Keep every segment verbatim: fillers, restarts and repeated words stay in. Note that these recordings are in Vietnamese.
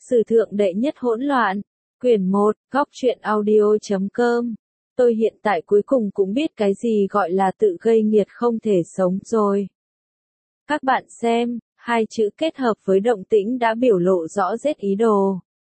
Sử thượng đệ nhất hỗn loạn. Quyển một, góc truyện audio chấm com. Tôi hiện tại cuối cùng cũng biết cái gì gọi là tự gây nghiệt không thể sống rồi. Các bạn xem, hai chữ kết hợp với động tĩnh đã biểu lộ rõ rệt ý đồ.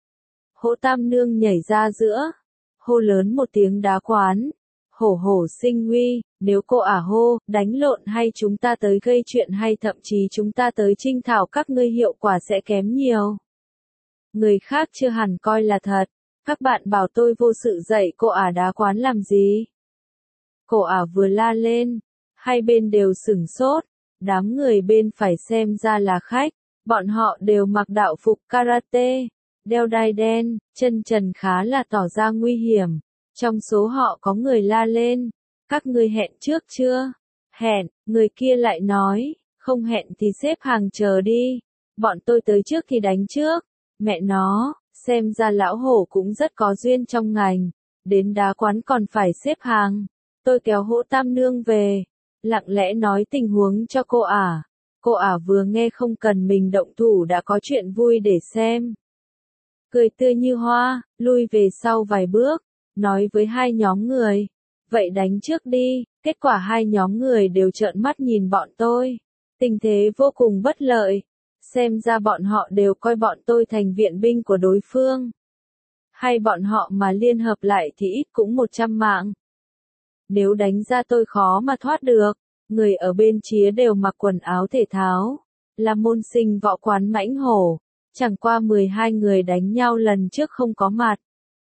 Hỗ Tam Nương nhảy ra giữa, hô lớn một tiếng đá quán. Hổ hổ sinh nguy, nếu cô ả hô, đánh lộn hay chúng ta tới gây chuyện hay thậm chí chúng ta tới trinh thảo các ngươi hiệu quả sẽ kém nhiều. Người khác chưa hẳn coi là thật, các bạn bảo tôi vô sự dạy cô ả đá quán làm gì. Cô ả vừa la lên, hai bên đều sửng sốt, đám người bên phải xem ra là khách, bọn họ đều mặc đạo phục karate, đeo đai đen, chân trần khá là tỏ ra nguy hiểm. Trong số họ có người la lên, các ngươi hẹn trước chưa? Hẹn, người kia lại nói, không hẹn thì xếp hàng chờ đi, bọn tôi tới trước thì đánh trước. Mẹ nó, xem ra lão hổ cũng rất có duyên trong ngành, đến đá quán còn phải xếp hàng. Tôi kéo Hỗ Tam Nương về, lặng lẽ nói tình huống cho cô ả. Cô ả vừa nghe không cần mình động thủ đã có chuyện vui để xem. Cười tươi như hoa, lui về sau vài bước, nói với hai nhóm người, vậy đánh trước đi. Kết quả hai nhóm người đều trợn mắt nhìn bọn tôi. Tình thế vô cùng bất lợi. Xem ra bọn họ đều coi bọn tôi thành viện binh của đối phương. Hay bọn họ mà liên hợp lại thì ít cũng một trăm mạng. Nếu đánh ra tôi khó mà thoát được. Người ở bên chía đều mặc quần áo thể thao, là môn sinh võ quán Mãnh Hổ. Chẳng qua mười hai người đánh nhau lần trước không có mặt.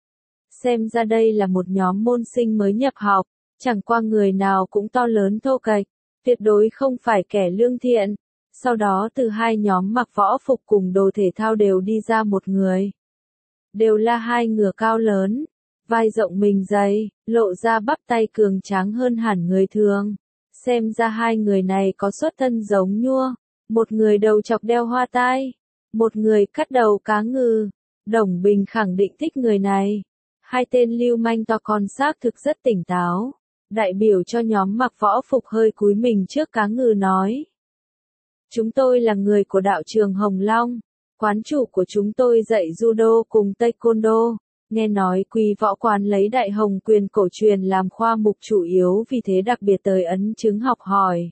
Xem ra đây là một nhóm môn sinh mới nhập học, chẳng qua người nào cũng to lớn thô kệch, tuyệt đối không phải kẻ lương thiện. Sau đó từ hai nhóm mặc võ phục cùng đồ thể thao đều đi ra một người. Đều là hai ngựa cao lớn, vai rộng mình dày, lộ ra bắp tay cường tráng hơn hẳn người thường. Xem ra hai người này có xuất thân giống nhua, một người đầu chọc đeo hoa tai, một người cắt đầu cá ngừ. Đồng Bình khẳng định thích người này. Hai tên lưu manh to con xác thực rất tỉnh táo. Đại biểu cho nhóm mặc võ phục hơi cúi mình trước cá ngừ nói. Chúng tôi là người của đạo trường Hồng Long. Quán chủ của chúng tôi dạy judo cùng taekwondo. Nghe nói Quý võ quán lấy đại hồng quyền cổ truyền làm khoa mục chủ yếu vì thế đặc biệt tới ấn chứng học hỏi.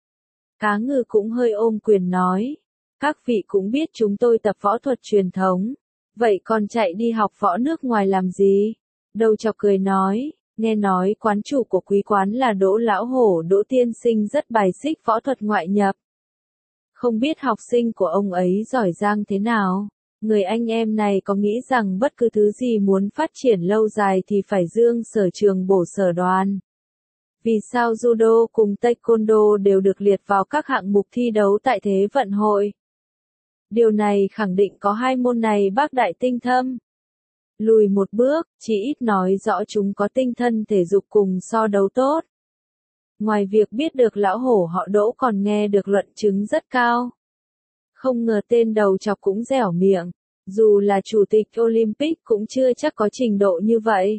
Cá ngừ cũng hơi ôm quyền nói. Các vị cũng biết chúng tôi tập võ thuật truyền thống. Vậy còn chạy đi học võ nước ngoài làm gì? Đầu chọc cười nói, nghe nói quán chủ của quý quán là Đỗ Lão Hổ Đỗ Tiên Sinh rất bài xích võ thuật ngoại nhập. Không biết học sinh của ông ấy giỏi giang thế nào? Người anh em này có nghĩ rằng bất cứ thứ gì muốn phát triển lâu dài thì phải dương sở trường bổ sở đoàn? Vì sao judo cùng taekwondo đều được liệt vào các hạng mục thi đấu tại Thế vận hội? Điều này khẳng định có hai môn này bác đại tinh thâm. Lùi một bước, chỉ ít nói rõ chúng có tinh thần thể dục cùng so đấu tốt. Ngoài việc biết được lão hổ họ Đỗ còn nghe được luận chứng rất cao. Không ngờ tên đầu chọc cũng dẻo miệng, dù là chủ tịch Olympic cũng chưa chắc có trình độ như vậy.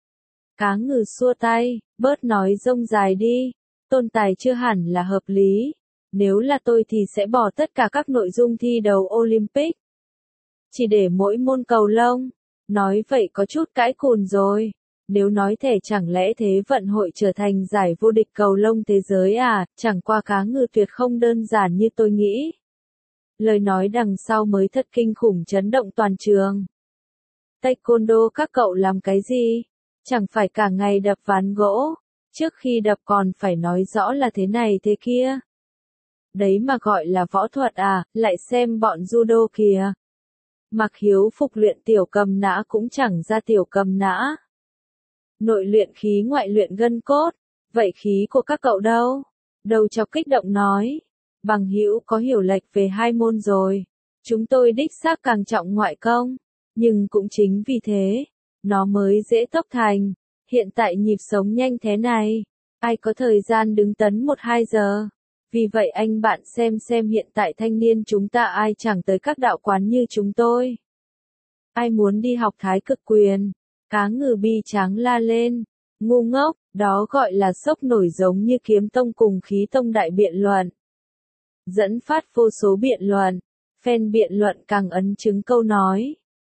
Cá ngừ xua tay, bớt nói rông dài đi, tôn tài chưa hẳn là hợp lý. Nếu là tôi thì sẽ bỏ tất cả các nội dung thi đấu Olympic. Chỉ để mỗi môn cầu lông. Nói vậy có chút cãi cùn rồi. Nếu nói thể chẳng lẽ Thế vận hội trở thành giải vô địch cầu lông thế giới à, chẳng qua cá ngừ tuyệt không đơn giản như tôi nghĩ. Lời nói đằng sau mới thật kinh khủng chấn động toàn trường. Taekwondo các cậu làm cái gì? Chẳng phải cả ngày đập ván gỗ. Trước khi đập còn phải nói rõ là thế này thế kia. Đấy mà gọi là võ thuật à, lại xem bọn judo kìa. Mặc hiếu phục luyện tiểu cầm nã cũng chẳng ra tiểu cầm nã. Nội luyện khí ngoại luyện gân cốt, vậy khí của các cậu đâu? Đầu chọc kích động nói. Bằng hữu có hiểu lệch về hai môn rồi. Chúng tôi đích xác càng trọng ngoại công. Nhưng cũng chính vì thế, nó mới dễ tốc thành. Hiện tại nhịp sống nhanh thế này, ai có thời gian đứng tấn một hai giờ. Vì vậy anh bạn xem xem hiện tại thanh niên chúng ta ai chẳng tới các đạo quán như chúng tôi. Ai muốn đi học thái cực quyền? Cá ngừ bi tráng la lên. Ngu ngốc, đó gọi là sốc nổi giống như kiếm tông cùng khí tông đại biện luận. Dẫn phát vô số biện luận. Fan biện luận càng ấn chứng câu nói.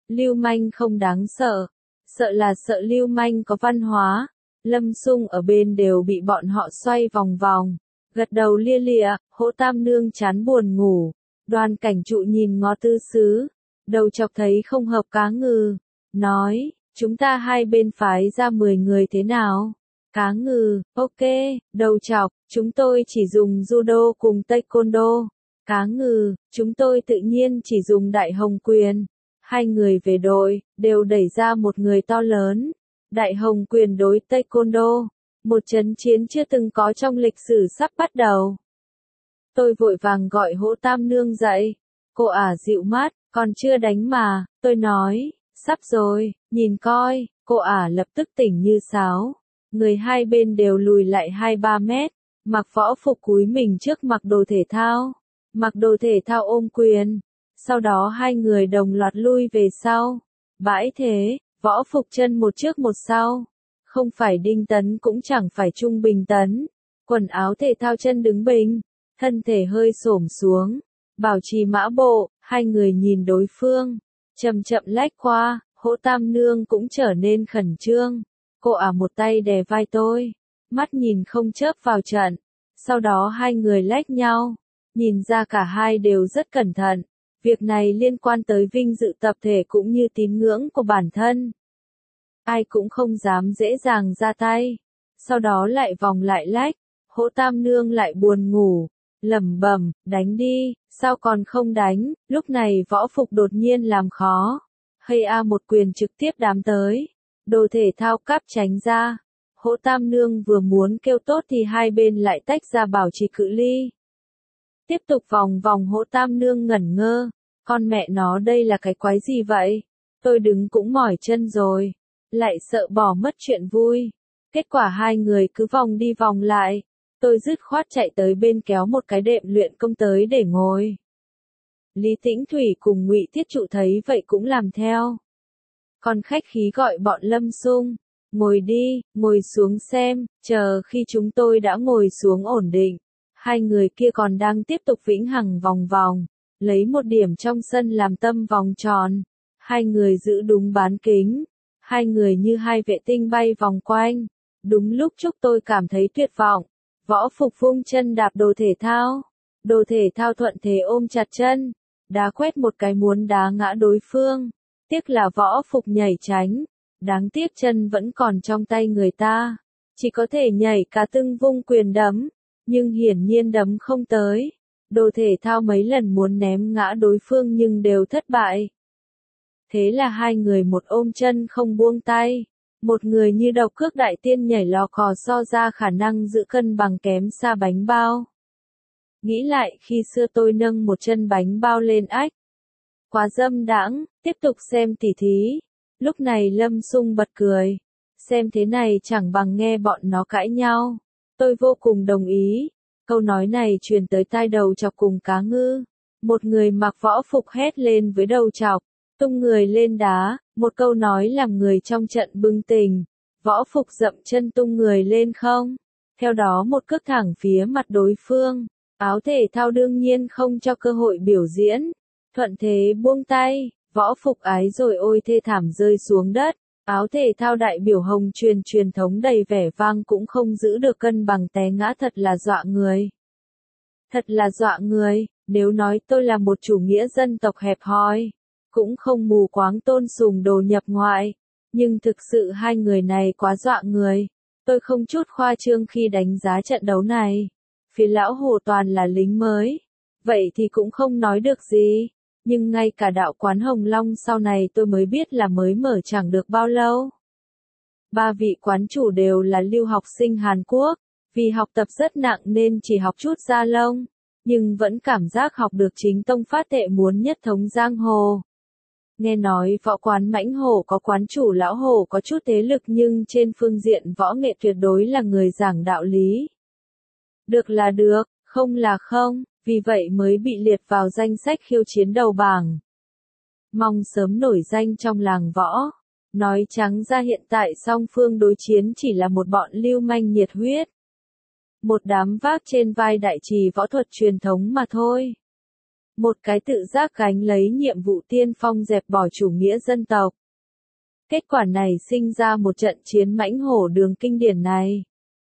Lưu manh không đáng sợ. Sợ là sợ lưu manh có văn hóa. Lâm Xung ở bên đều bị bọn họ xoay vòng vòng. Gật đầu lia lịa, Hỗ Tam Nương chán buồn ngủ. Đoàn Cảnh Trụ nhìn Ngọ Tư Sứ. Đầu chọc thấy không hợp Cá Ngừ. Nói, chúng ta hai bên phái ra mười người thế nào? Cá Ngừ, ok, đầu chọc, chúng tôi chỉ dùng judo cùng taekwondo. Cá Ngừ, chúng tôi tự nhiên chỉ dùng Đại Hồng Quyền. Hai người về đội, đều đẩy ra một người to lớn. Đại Hồng Quyền đối taekwondo. Một trận chiến chưa từng có trong lịch sử sắp bắt đầu. Tôi vội vàng gọi Hỗ Tam Nương dậy. Cô ả dịu mắt, còn chưa đánh mà, tôi nói, sắp rồi, nhìn coi, cô ả lập tức tỉnh như sáo. Người hai bên đều lùi lại hai ba mét, mặc võ phục cúi mình trước mặc đồ thể thao. Mặc đồ thể thao ôm quyền. Sau đó hai người đồng loạt lui về sau. Bãi thế, võ phục chân một trước một sau. Không phải Đinh Tấn cũng chẳng phải Trung Bình Tấn. Quần áo thể thao chân đứng bình, thân thể hơi xổm xuống. Bảo trì mã bộ, hai người nhìn đối phương. Chậm chậm lách qua, Hỗ Tam Nương cũng trở nên khẩn trương. Cô ả một tay đè vai tôi. Mắt nhìn không chớp vào trận. Sau đó hai người lách nhau. Nhìn ra cả hai đều rất cẩn thận. Việc này liên quan tới vinh dự tập thể cũng như tín ngưỡng của bản thân. Ai cũng không dám dễ dàng ra tay. Sau đó lại vòng lại lách. Hỗ Tam Nương lại buồn ngủ. Lẩm bẩm, đánh đi, sao còn không đánh? Lúc này võ phục đột nhiên làm khó. Hay a một quyền trực tiếp đám tới. Đồ thể thao cáp tránh ra. Hỗ Tam Nương vừa muốn kêu tốt thì hai bên lại tách ra bảo trì cự ly. Tiếp tục vòng vòng Hỗ Tam Nương ngẩn ngơ. Con mẹ nó đây là cái quái gì vậy? Tôi đứng cũng mỏi chân rồi. Lại sợ bỏ mất chuyện vui. Kết quả hai người cứ vòng đi vòng lại. Tôi dứt khoát chạy tới bên kéo một cái đệm luyện công tới để ngồi. Lý Tĩnh Thủy cùng Ngụy Thiết Trụ thấy vậy cũng làm theo. Còn khách khí gọi bọn Lâm Xung. Ngồi đi, ngồi xuống xem, chờ khi chúng tôi đã ngồi xuống ổn định. Hai người kia còn đang tiếp tục vĩnh hằng vòng vòng. Lấy một điểm trong sân làm tâm vòng tròn. Hai người giữ đúng bán kính. Hai người như hai vệ tinh bay vòng quanh. Đúng lúc chúc tôi cảm thấy tuyệt vọng. Võ phục vung chân đạp đồ thể thao. Đồ thể thao thuận thế ôm chặt chân. Đá quét một cái muốn đá ngã đối phương. Tiếc là võ phục nhảy tránh. Đáng tiếc chân vẫn còn trong tay người ta. Chỉ có thể nhảy cả tưng vung quyền đấm. Nhưng hiển nhiên đấm không tới. Đồ thể thao mấy lần muốn ném ngã đối phương nhưng đều thất bại. Thế là hai người một ôm chân không buông tay. Một người như độc cước đại tiên nhảy lò cò so ra khả năng giữ cân bằng kém xa bánh bao. Nghĩ lại khi xưa tôi nâng một chân bánh bao lên ách. Quá dâm đãng, tiếp tục xem tỉ thí. Lúc này Lâm Xung bật cười. Xem thế này chẳng bằng nghe bọn nó cãi nhau. Tôi vô cùng đồng ý. Câu nói này truyền tới tai đầu chọc cùng Cá Ngư. Một người mặc võ phục hét lên với đầu chọc. Tung người lên đá, một câu nói làm người trong trận bừng tỉnh. Võ phục dậm chân tung người lên không. Theo đó một cước thẳng phía mặt đối phương. Áo thể thao đương nhiên không cho cơ hội biểu diễn. Thuận thế buông tay, võ phục ái rồi ôi thê thảm rơi xuống đất. Áo thể thao đại biểu Hồng Truyền truyền thống đầy vẻ vang cũng không giữ được cân bằng té ngã thật là dọa người. Thật là dọa người, nếu nói tôi là một chủ nghĩa dân tộc hẹp hòi. Cũng không mù quáng tôn sùng đồ nhập ngoại. Nhưng thực sự hai người này quá dọa người. Tôi không chút khoa trương khi đánh giá trận đấu này. Phía lão Hồ toàn là lính mới. Vậy thì cũng không nói được gì. Nhưng ngay cả đạo quán Hồng Long sau này tôi mới biết là mới mở chẳng được bao lâu. Ba vị quán chủ đều là lưu học sinh Hàn Quốc. Vì học tập rất nặng nên chỉ học chút da lông. Nhưng vẫn cảm giác học được chính tông phát tệ muốn nhất thống giang hồ. Nghe nói võ quán Mãnh Hổ có quán chủ lão Hổ có chút thế lực nhưng trên phương diện võ nghệ tuyệt đối là người giảng đạo lý. Được là được, không là không, vì vậy mới bị liệt vào danh sách khiêu chiến đầu bảng. Mong sớm nổi danh trong làng võ. Nói trắng ra hiện tại song phương đối chiến chỉ là một bọn lưu manh nhiệt huyết. Một đám vác trên vai đại trì võ thuật truyền thống mà thôi. một cái tự giác gánh lấy nhiệm vụ tiên phong dẹp bỏ chủ nghĩa dân tộc. Kết quả này sinh ra một trận chiến mãnh hổ đường kinh điển này.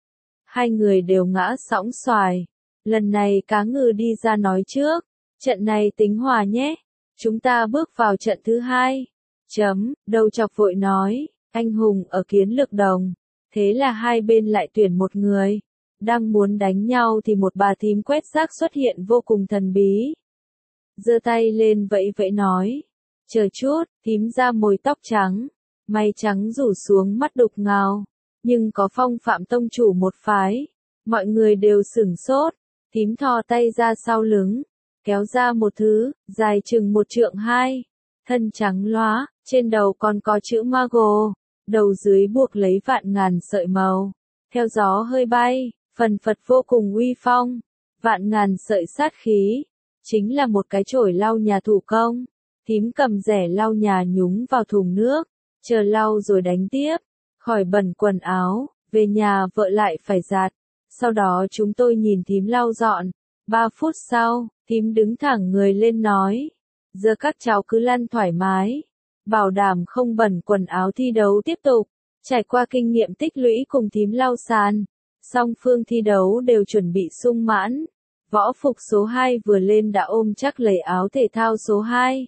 Hai người đều ngã sõng xoài. Lần này cá ngừ đi ra nói trước, trận này tính hòa nhé, chúng ta bước vào trận thứ hai. Chấm, đầu chọc vội nói, anh hùng ở kiến lực đồng. Thế là hai bên lại tuyển một người. Đang muốn đánh nhau thì một bà thím quét rác xuất hiện vô cùng thần bí. Giơ tay lên vẫy vẫy nói, chờ chút, thím ra mồi tóc trắng, mày trắng rủ xuống mắt đục ngầu, nhưng có phong phạm tông chủ một phái. Mọi người đều sửng sốt, thím thò tay ra sau lưng, kéo ra một thứ, dài chừng một trượng hai, thân trắng lóa, trên đầu còn có chữ Mago, đầu dưới buộc lấy vạn ngàn sợi màu, theo gió hơi bay, phần phật vô cùng uy phong, vạn ngàn sợi sát khí, chính là một cái chổi lau nhà thủ công. Thím cầm rẻ lau nhà nhúng vào thùng nước, chờ lau rồi đánh tiếp, khỏi bẩn quần áo, về nhà vợ lại phải giặt. Sau đó chúng tôi nhìn thím lau dọn. Ba phút sau, thím đứng thẳng người lên nói, giờ các cháu cứ lăn thoải mái, bảo đảm không bẩn quần áo thi đấu tiếp tục. Trải qua kinh nghiệm tích lũy cùng thím lau sàn, song phương thi đấu đều chuẩn bị sung mãn. Võ phục số hai vừa lên đã ôm chắc lấy áo thể thao số hai.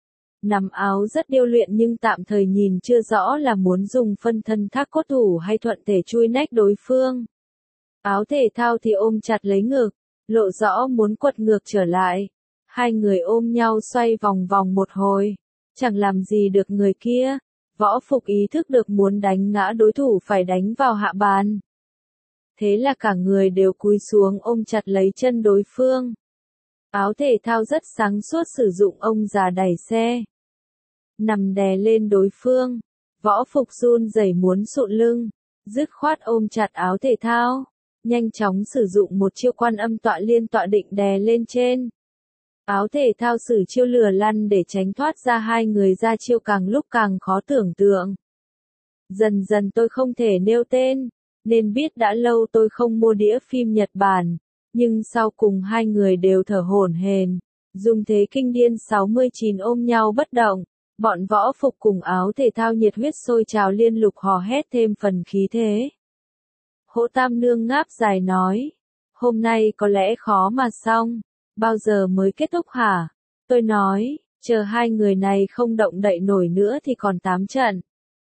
Nắm áo rất điêu luyện nhưng tạm thời nhìn chưa rõ là muốn dùng phân thân thác cốt thủ hay thuận thể chui nách đối phương. Áo thể thao thì ôm chặt lấy ngực, lộ rõ muốn quật ngược trở lại. Hai người ôm nhau xoay vòng vòng một hồi, chẳng làm gì được người kia. Võ phục ý thức được muốn đánh ngã đối thủ phải đánh vào hạ bàn. Thế là cả người đều cúi xuống ôm chặt lấy chân đối phương. Áo thể thao rất sáng suốt sử dụng ông già đẩy xe. Nằm đè lên đối phương. Võ phục run rẩy muốn sụn lưng. Dứt khoát ôm chặt áo thể thao. Nhanh chóng sử dụng một chiêu quan âm tọa liên tọa định đè lên trên. Áo thể thao sử chiêu lừa lăn để tránh thoát ra, hai người ra chiêu càng lúc càng khó tưởng tượng. Dần dần tôi không thể nêu tên, nên biết đã lâu tôi không mua đĩa phim Nhật Bản, nhưng sau cùng hai người đều thở hổn hển, dùng thế kinh điên sáu mươi chín ôm nhau bất động. Bọn võ phục cùng áo thể thao nhiệt huyết sôi trào liên lục hò hét thêm phần khí thế. Hỗ Tam Nương ngáp dài nói, hôm nay có lẽ khó mà xong, bao giờ mới kết thúc hả? Tôi nói, chờ hai người này không động đậy nổi nữa thì còn tám trận.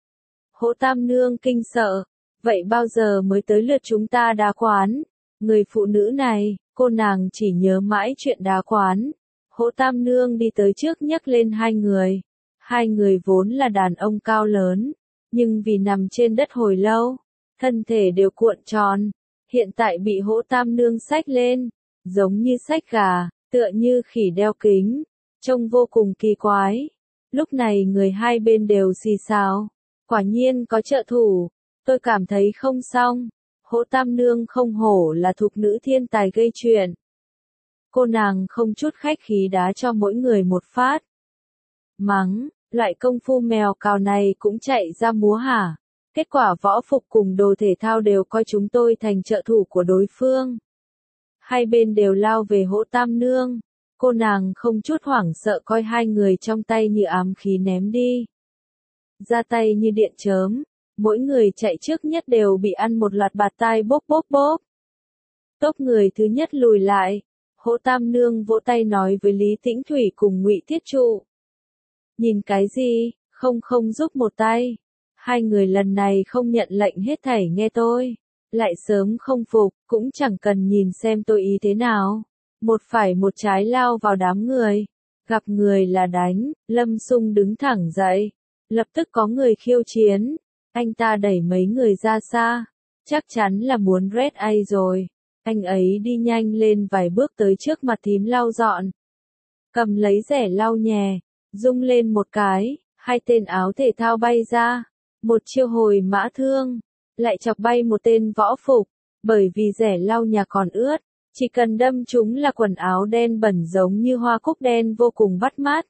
Hỗ Tam Nương kinh sợ, vậy bao giờ mới tới lượt chúng ta đá quán? Người phụ nữ này, cô nàng chỉ nhớ mãi chuyện đá quán. Hỗ Tam Nương đi tới trước nhấc lên hai người. Hai người vốn là đàn ông cao lớn, nhưng vì nằm trên đất hồi lâu, thân thể đều cuộn tròn, hiện tại bị Hỗ Tam Nương xách lên, giống như xách gà, tựa như khỉ đeo kính, trông vô cùng kỳ quái. Lúc này người hai bên đều xì xào, quả nhiên có trợ thủ, tôi cảm thấy không xong. Hỗ Tam Nương không hổ là thục nữ thiên tài gây chuyện. Cô nàng không chút khách khí đá cho mỗi người một phát. Mắng, loại công phu mèo cào này cũng chạy ra múa hả? Kết quả võ phục cùng đồ thể thao đều coi chúng tôi thành trợ thủ của đối phương. Hai bên đều lao về Hỗ Tam Nương. Cô nàng không chút hoảng sợ coi hai người trong tay như ám khí ném đi. Ra tay như điện chớm. Mỗi người chạy trước nhất đều bị ăn một loạt bạt tai bốp bốp bốp. Tốp người thứ nhất lùi lại. Hỗ Tam Nương vỗ tay nói với Lý Tĩnh Thủy cùng Ngụy Thiết Trụ. Nhìn cái gì, không không giúp một tay. Hai người lần này không nhận lệnh hết thảy nghe tôi. Lại sớm không phục, cũng chẳng cần nhìn xem tôi ý thế nào. Một phải một trái lao vào đám người. Gặp người là đánh, Lâm Sung đứng thẳng dậy. Lập tức có người khiêu chiến. Anh ta đẩy mấy người ra xa. Chắc chắn là muốn red ai rồi. Anh ấy đi nhanh lên vài bước tới trước mặt thím lau dọn. Cầm lấy rẻ lau nhè. Rung lên một cái, hai tên áo thể thao bay ra. Một chiêu hồi mã thương. Lại chọc bay một tên võ phục. Bởi vì rẻ lau nhà còn ướt. Chỉ cần đâm chúng là quần áo đen bẩn giống như hoa cúc đen vô cùng bắt mắt.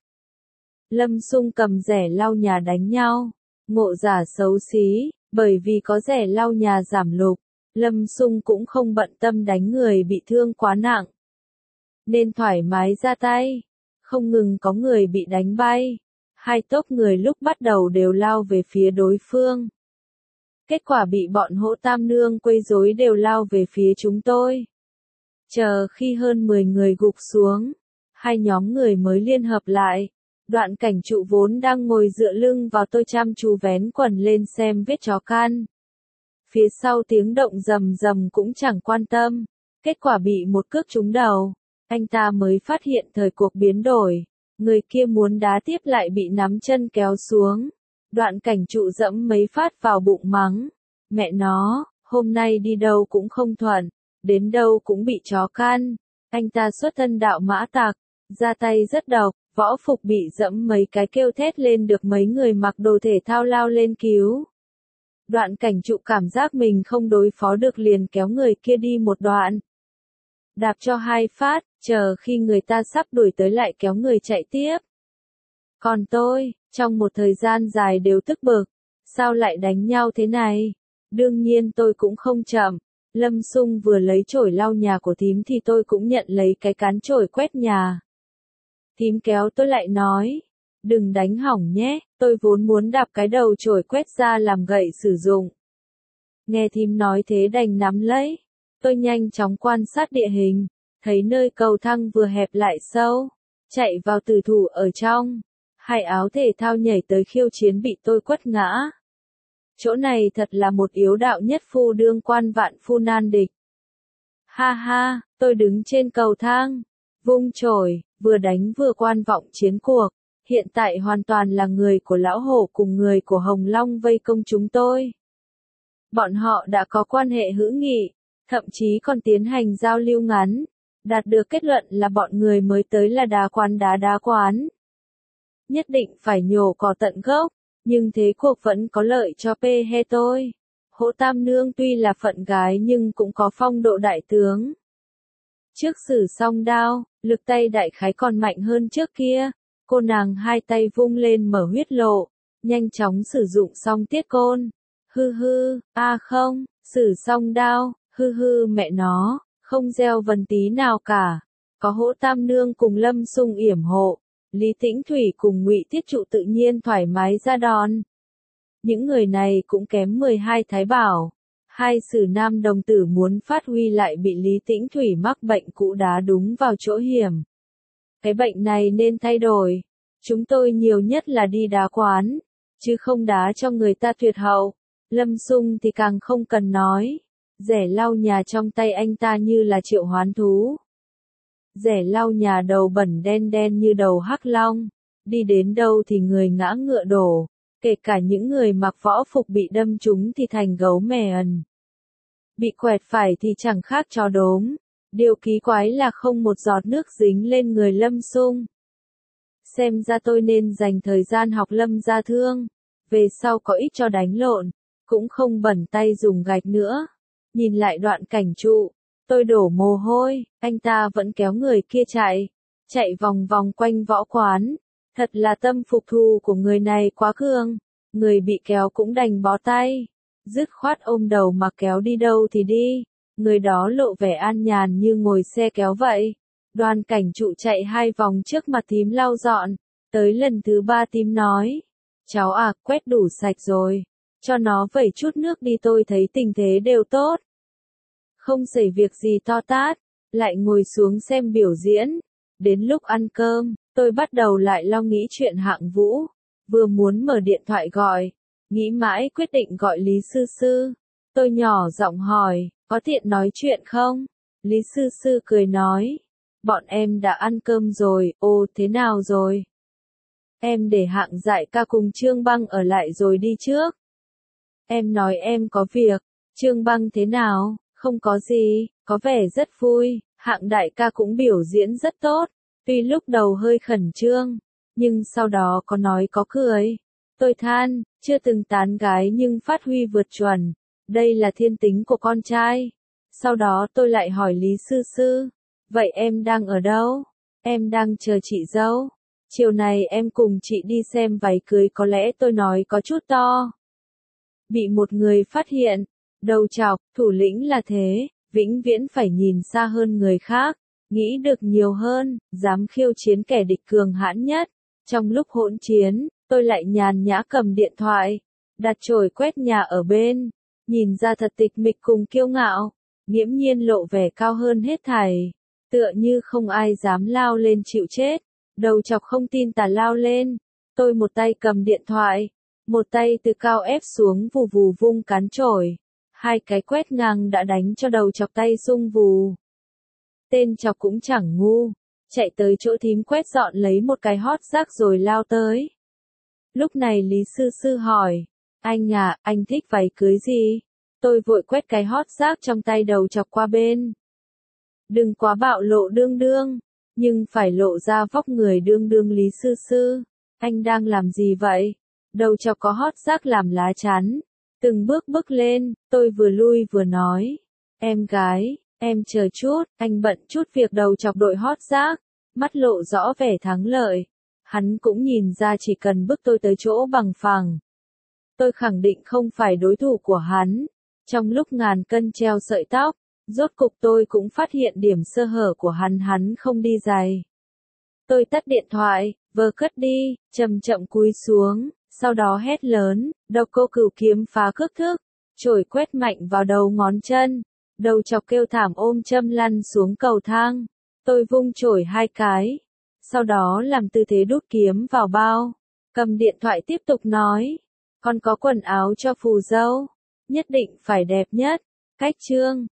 Lâm Sung cầm rẻ lau nhà đánh nhau. Ngộ giả xấu xí, bởi vì có rẻ lau nhà giảm lục. Lâm Sung cũng không bận tâm đánh người bị thương quá nặng. Nên thoải mái ra tay. không ngừng có người bị đánh bay. Hai tốp người lúc bắt đầu đều lao về phía đối phương. Kết quả bị bọn Hỗ Tam Nương quấy rối đều lao về phía chúng tôi. Chờ khi hơn mười người gục xuống, hai nhóm người mới liên hợp lại. Đoạn Cảnh Trụ vốn đang ngồi dựa lưng vào tôi chăm chú vén quần lên xem vết chó căn. Phía sau tiếng động rầm rầm cũng chẳng quan tâm. Kết quả bị một cước trúng đầu. Anh ta mới phát hiện thời cuộc biến đổi. Người kia muốn đá tiếp lại bị nắm chân kéo xuống. Đoạn Cảnh Trụ dẫm mấy phát vào bụng mắng. Mẹ nó, hôm nay đi đâu cũng không thuận. Đến đâu cũng bị chó căn. Anh ta xuất thân đạo mã tặc. Ra tay rất độc. Võ phục bị dẫm mấy cái kêu thét lên được mấy người mặc đồ thể thao lao lên cứu. Đoạn Cảnh Trụ cảm giác mình không đối phó được liền kéo người kia đi một đoạn. Đạp cho hai phát, chờ khi người ta sắp đuổi tới lại kéo người chạy tiếp. Còn tôi, trong một thời gian dài đều tức bực. Sao lại đánh nhau thế này? Đương nhiên tôi cũng không chậm. Lâm Sung vừa lấy chổi lau nhà của thím thì tôi cũng nhận lấy cái cán chổi quét nhà. Thím kéo tôi lại nói, đừng đánh hỏng nhé, tôi vốn muốn đạp cái đầu chổi quét ra làm gậy sử dụng. Nghe thím nói thế đành nắm lấy, tôi nhanh chóng quan sát địa hình, thấy nơi cầu thang vừa hẹp lại sâu, chạy vào tử thủ ở trong, hai áo thể thao nhảy tới khiêu chiến bị tôi quất ngã. Chỗ này thật là một yếu đạo nhất phu đương quan vạn phu nan địch. Ha ha, tôi đứng trên cầu thang, vung chổi, vừa đánh vừa quan vọng chiến cuộc, hiện tại hoàn toàn là người của Lão Hổ cùng người của Hồng Long vây công chúng tôi. Bọn họ đã có quan hệ hữu nghị, thậm chí còn tiến hành giao lưu ngắn, đạt được kết luận là bọn người mới tới là đá quán đá đá quán. Nhất định phải nhổ cỏ tận gốc, nhưng thế cuộc vẫn có lợi cho P he tôi. Hỗ Tam Nương tuy là phận gái nhưng cũng có phong độ đại tướng. Trước sử song đao, lực tay đại khái còn mạnh hơn trước kia, cô nàng hai tay vung lên mở huyết lộ, nhanh chóng sử dụng song tiết côn. Hư hư, a à không, sử song đao, hư hư mẹ nó, không gieo vần tí nào cả. Có Hỗ Tam Nương cùng Lâm Sung yểm hộ, Lý Tĩnh Thủy cùng Ngụy Tiết Trụ tự nhiên thoải mái ra đòn. Những người này cũng kém mười hai thái bảo. Hai sử nam đồng tử muốn phát huy lại bị Lý Tĩnh Thủy mắc bệnh cũ đá đúng vào chỗ hiểm. Cái bệnh này nên thay đổi. Chúng tôi nhiều nhất là đi đá quán, chứ không đá cho người ta tuyệt hậu. Lâm Sung thì càng không cần nói. Rẻ lau nhà trong tay anh ta như là triệu hoán thú. Rẻ lau nhà đầu bẩn đen đen như đầu hắc long. Đi đến đâu thì người ngã ngựa đổ. Kể cả những người mặc võ phục bị đâm trúng thì thành gấu mè ẩn. Bị quẹt phải thì chẳng khác chó đốm. Điều kỳ quái là không một giọt nước dính lên người Lâm Sung. Xem ra tôi nên dành thời gian học Lâm gia thương. Về sau có ít cho đánh lộn, cũng không bẩn tay dùng gạch nữa. Nhìn lại Đoạn Cảnh Trụ, tôi đổ mồ hôi, anh ta vẫn kéo người kia chạy. Chạy vòng vòng quanh võ quán. Thật là tâm phục thù của người này quá cường. Người bị kéo cũng đành bó tay. Dứt khoát ôm đầu mà kéo đi đâu thì đi. Người đó lộ vẻ an nhàn như ngồi xe kéo vậy. Đoàn Cảnh Trụ chạy hai vòng trước mặt thím lau dọn. Tới lần thứ ba thím nói. Cháu à, quét đủ sạch rồi. Cho nó vẩy chút nước đi, tôi thấy tình thế đều tốt. Không xảy việc gì to tát. Lại ngồi xuống xem biểu diễn. Đến lúc ăn cơm, tôi bắt đầu lại lo nghĩ chuyện Hạng Vũ. Vừa muốn mở điện thoại gọi. Nghĩ mãi quyết định gọi Lý Sư Sư. Tôi nhỏ giọng hỏi, có tiện nói chuyện không? Lý Sư Sư cười nói. Bọn em đã ăn cơm rồi, ô thế nào rồi? Em để Hạng Dại ca cùng Trương Băng ở lại rồi đi trước. Em nói em có việc. Trương Băng thế nào? Không có gì, có vẻ rất vui. Hạng đại ca cũng biểu diễn rất tốt. Tuy lúc đầu hơi khẩn trương, nhưng sau đó có nói có cười. Tôi than, chưa từng tán gái nhưng phát huy vượt chuẩn. Đây là thiên tính của con trai. Sau đó tôi lại hỏi Lý Sư Sư. Vậy em đang ở đâu? Em đang chờ chị dâu. Chiều này em cùng chị đi xem váy cưới, có lẽ tôi nói có chút to. Bị một người phát hiện. Đầu chọc, thủ lĩnh là thế, vĩnh viễn phải nhìn xa hơn người khác. nghĩ được nhiều hơn, dám khiêu chiến kẻ địch cường hãn nhất. Trong lúc hỗn chiến, tôi lại nhàn nhã cầm điện thoại, đặt chổi quét nhà ở bên, nhìn ra thật tịch mịch cùng kiêu ngạo, nghiễm nhiên lộ vẻ cao hơn hết thảy, tựa như không ai dám lao lên chịu chết. Đầu chọc không tin tà lao lên, tôi một tay cầm điện thoại, một tay từ cao ép xuống vù vù vung cán chổi, hai cái quét ngang đã đánh cho đầu chọc tay rung vù. Tên chọc cũng chẳng ngu, chạy tới chỗ thím quét dọn lấy một cái hót rác rồi lao tới. Lúc này Lý Sư Sư hỏi, anh à, anh thích váy cưới gì? Tôi vội quét cái hót rác trong tay đầu chọc qua bên. Đừng quá bạo lộ đương đương, nhưng phải lộ ra vóc người đương đương. Lý Sư Sư, anh đang làm gì vậy? Đầu chọc có hót rác làm lá chắn, từng bước bước lên, tôi vừa lui vừa nói, em gái, em chờ chút, anh bận chút việc. Đầu chọc đội hót rác, mắt lộ rõ vẻ thắng lợi. Hắn cũng nhìn ra chỉ cần bước tôi tới chỗ bằng phẳng, tôi khẳng định không phải đối thủ của hắn. Trong lúc ngàn cân treo sợi tóc, rốt cục tôi cũng phát hiện điểm sơ hở của hắn, hắn không đi giày. Tôi tắt điện thoại, vờ cất đi, chậm chậm cúi xuống, sau đó hét lớn, độc cô cửu kiếm phá cước thức, chổi quét mạnh vào đầu ngón chân. Đầu chọc kêu thảm ôm châm lăn xuống cầu thang. Tôi vung chổi hai cái, sau đó làm tư thế đút kiếm vào bao, cầm điện thoại tiếp tục nói, còn có quần áo cho phù dâu, nhất định phải đẹp nhất. Cách chương